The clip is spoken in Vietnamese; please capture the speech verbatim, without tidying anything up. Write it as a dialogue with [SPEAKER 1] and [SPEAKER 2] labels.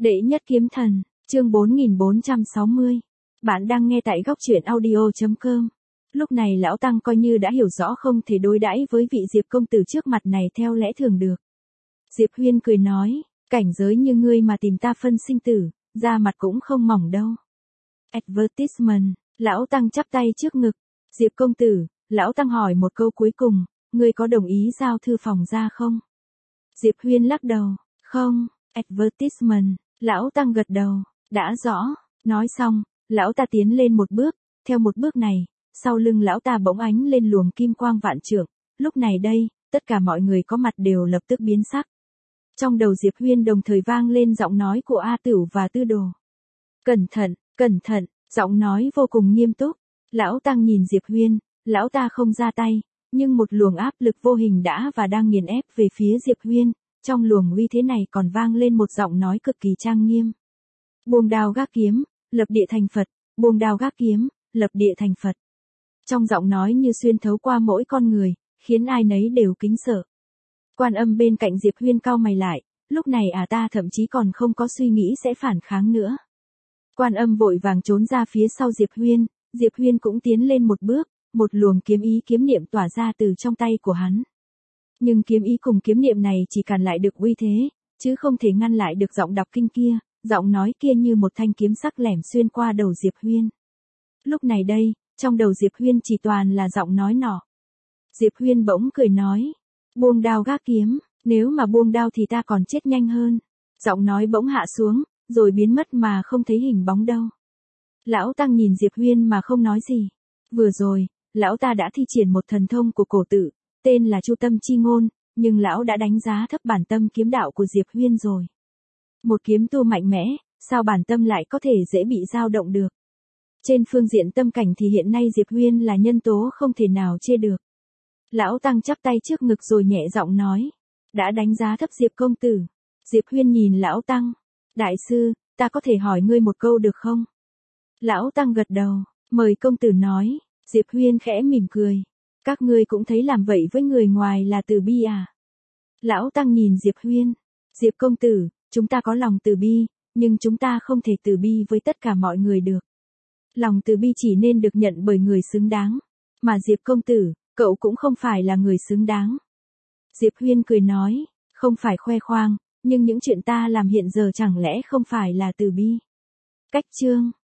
[SPEAKER 1] Đệ nhất kiếm thần, chương bốn nghìn bốn trăm sáu mươi. Bạn đang nghe tại góc truyện audio chấm com. Lúc này lão tăng coi như đã hiểu rõ không thể đối đãi với vị Diệp công tử trước mặt này theo lẽ thường được. Diệp Huyên cười nói, cảnh giới như ngươi mà tìm ta phân sinh tử, da mặt cũng không mỏng đâu. Advertisement, lão tăng chắp tay trước ngực. Diệp công tử, lão tăng hỏi một câu cuối cùng, ngươi có đồng ý giao thư phòng ra không? Diệp Huyên lắc đầu, không. Advertisement, lão tăng gật đầu, đã rõ. Nói xong, lão ta tiến lên một bước, theo một bước này, sau lưng lão ta bỗng ánh lên luồng kim quang vạn trượng. Lúc này đây, tất cả mọi người có mặt đều lập tức biến sắc. Trong đầu Diệp Huyên đồng thời vang lên giọng nói của A Tửu và Tư Đồ. Cẩn thận, cẩn thận, giọng nói vô cùng nghiêm túc. Lão tăng nhìn Diệp Huyên, lão ta không ra tay, nhưng một luồng áp lực vô hình đã và đang nghiền ép về phía Diệp Huyên. Trong luồng uy thế này còn vang lên một giọng nói cực kỳ trang nghiêm. Buông đao gác kiếm, lập địa thành Phật, buông đao gác kiếm, lập địa thành Phật. Trong giọng nói như xuyên thấu qua mỗi con người, khiến ai nấy đều kính sợ. Quan Âm bên cạnh Diệp Huyên cau mày lại, lúc này à ta thậm chí còn không có suy nghĩ sẽ phản kháng nữa. Quan Âm vội vàng trốn ra phía sau Diệp Huyên, Diệp Huyên cũng tiến lên một bước, một luồng kiếm ý kiếm niệm tỏa ra từ trong tay của hắn. Nhưng kiếm ý cùng kiếm niệm này chỉ cản lại được uy thế, chứ không thể ngăn lại được giọng đọc kinh kia, giọng nói kia như một thanh kiếm sắc lẻm xuyên qua đầu Diệp Huyên. Lúc này đây, trong đầu Diệp Huyên chỉ toàn là giọng nói nọ. Diệp Huyên bỗng cười nói, buông đao gác kiếm, nếu mà buông đao thì ta còn chết nhanh hơn. Giọng nói bỗng hạ xuống, rồi biến mất mà không thấy hình bóng đâu. Lão tăng nhìn Diệp Huyên mà không nói gì. Vừa rồi, lão ta đã thi triển một thần thông của cổ tự, tên là Chu Tâm Chi Ngôn, nhưng lão đã đánh giá thấp bản tâm kiếm đạo của Diệp Huyên rồi. Một kiếm tu mạnh mẽ, sao bản tâm lại có thể dễ bị dao động được? Trên phương diện tâm cảnh thì hiện nay Diệp Huyên là nhân tố không thể nào chê được. Lão tăng chắp tay trước ngực rồi nhẹ giọng nói, đã đánh giá thấp Diệp công tử. Diệp Huyên nhìn lão tăng, đại sư, ta có thể hỏi ngươi một câu được không? Lão tăng gật đầu, mời công tử nói. Diệp Huyên khẽ mỉm cười. Các ngươi cũng thấy làm vậy với người ngoài là từ bi à? Lão tăng nhìn Diệp Huyên. Diệp công tử, chúng ta có lòng từ bi, nhưng chúng ta không thể từ bi với tất cả mọi người được. Lòng từ bi chỉ nên được nhận bởi người xứng đáng. Mà Diệp công tử, cậu cũng không phải là người xứng đáng. Diệp Huyên cười nói, không phải khoe khoang, nhưng những chuyện ta làm hiện giờ chẳng lẽ không phải là từ bi. Cách chương